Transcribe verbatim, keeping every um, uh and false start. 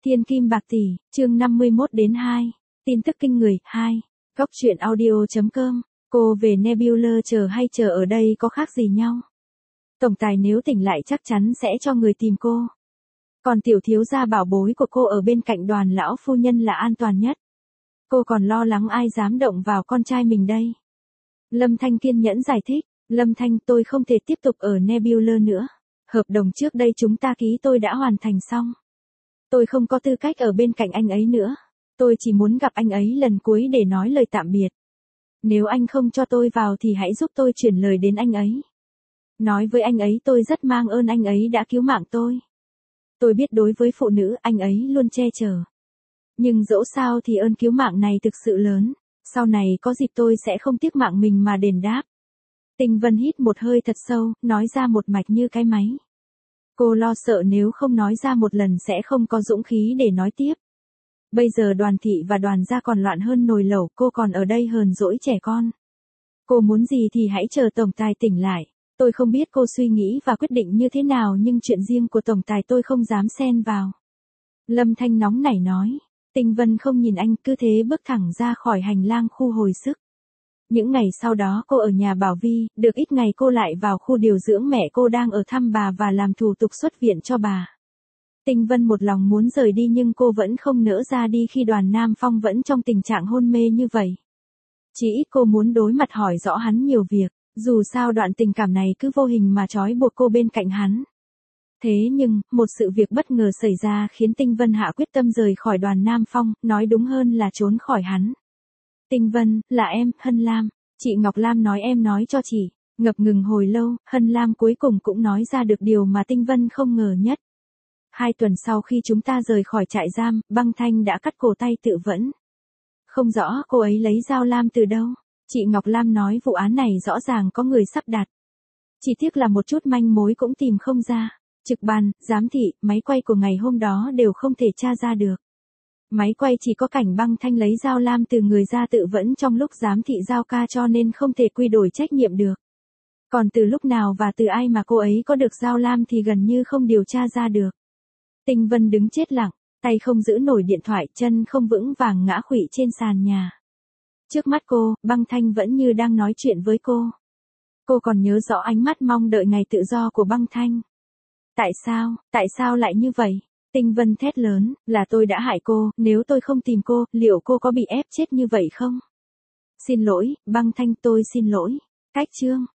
Thiên kim bạc tỷ, chương năm mươi mốt đến hai. Tin tức kinh người, hai. Góc truyện audio chấm com. Cô về Nebula chờ hay chờ ở đây có khác gì nhau? Tổng tài nếu tỉnh lại chắc chắn sẽ cho người tìm cô. Còn tiểu thiếu gia bảo bối của cô ở bên cạnh Đoàn lão phu nhân là an toàn nhất. Cô còn lo lắng ai dám động vào con trai mình đây. Lâm Thanh kiên nhẫn giải thích. Lâm Thanh, tôi không thể tiếp tục ở Nebula nữa. Hợp đồng trước đây chúng ta ký tôi đã hoàn thành xong. Tôi không có tư cách ở bên cạnh anh ấy nữa. Tôi chỉ muốn gặp anh ấy lần cuối để nói lời tạm biệt. Nếu anh không cho tôi vào thì hãy giúp tôi chuyển lời đến anh ấy. Nói với anh ấy tôi rất mang ơn anh ấy đã cứu mạng tôi. Tôi biết đối với phụ nữ anh ấy luôn che chở. Nhưng dẫu sao thì ơn cứu mạng này thực sự lớn. Sau này có dịp tôi sẽ không tiếc mạng mình mà đền đáp. Tinh Vân hít một hơi thật sâu, nói ra một mạch như cái máy. Cô lo sợ nếu không nói ra một lần sẽ không có dũng khí để nói tiếp. Bây giờ Đoàn thị và Đoàn gia còn loạn hơn nồi lẩu, cô còn ở đây hờn dỗi trẻ con. Cô muốn gì thì hãy chờ tổng tài tỉnh lại. Tôi không biết cô suy nghĩ và quyết định như thế nào nhưng chuyện riêng của tổng tài tôi không dám xen vào. Lâm Thanh nóng nảy nói. Tinh Vân không nhìn anh, cứ thế bước thẳng ra khỏi hành lang khu hồi sức. Những ngày sau đó cô ở nhà Bảo Vi, được ít ngày cô lại vào khu điều dưỡng mẹ cô đang ở thăm bà và làm thủ tục xuất viện cho bà. Tinh Vân một lòng muốn rời đi nhưng cô vẫn không nỡ ra đi khi Đoàn Nam Phong vẫn trong tình trạng hôn mê như vậy. Chỉ ít cô muốn đối mặt hỏi rõ hắn nhiều việc, dù sao đoạn tình cảm này cứ vô hình mà trói buộc cô bên cạnh hắn. Thế nhưng, một sự việc bất ngờ xảy ra khiến Tinh Vân hạ quyết tâm rời khỏi Đoàn Nam Phong, nói đúng hơn là trốn khỏi hắn. Tinh Vân, là em, Hân Lam. Chị Ngọc Lam nói em nói cho chị. Ngập ngừng hồi lâu, Hân Lam cuối cùng cũng nói ra được điều mà Tinh Vân không ngờ nhất. Hai tuần sau khi chúng ta rời khỏi trại giam, Băng Thanh đã cắt cổ tay tự vẫn. Không rõ cô ấy lấy dao lam từ đâu. Chị Ngọc Lam nói vụ án này rõ ràng có người sắp đặt. Chỉ tiếc là một chút manh mối cũng tìm không ra. Trực ban, giám thị, máy quay của ngày hôm đó đều không thể tra ra được. Máy quay chỉ có cảnh Băng Thanh lấy dao lam từ người ra tự vẫn trong lúc giám thị giao ca cho nên không thể quy đổi trách nhiệm được. Còn từ lúc nào và từ ai mà cô ấy có được dao lam thì gần như không điều tra ra được. Tinh Vân đứng chết lặng, tay không giữ nổi điện thoại, chân không vững vàng ngã khuỵu trên sàn nhà. Trước mắt cô, Băng Thanh vẫn như đang nói chuyện với cô. Cô còn nhớ rõ ánh mắt mong đợi ngày tự do của Băng Thanh. Tại sao, tại sao lại như vậy? Tinh Vân thét lớn, là tôi đã hại cô, nếu tôi không tìm cô, liệu cô có bị ép chết như vậy không? Xin lỗi, Băng Thanh, tôi xin lỗi. Cách chương.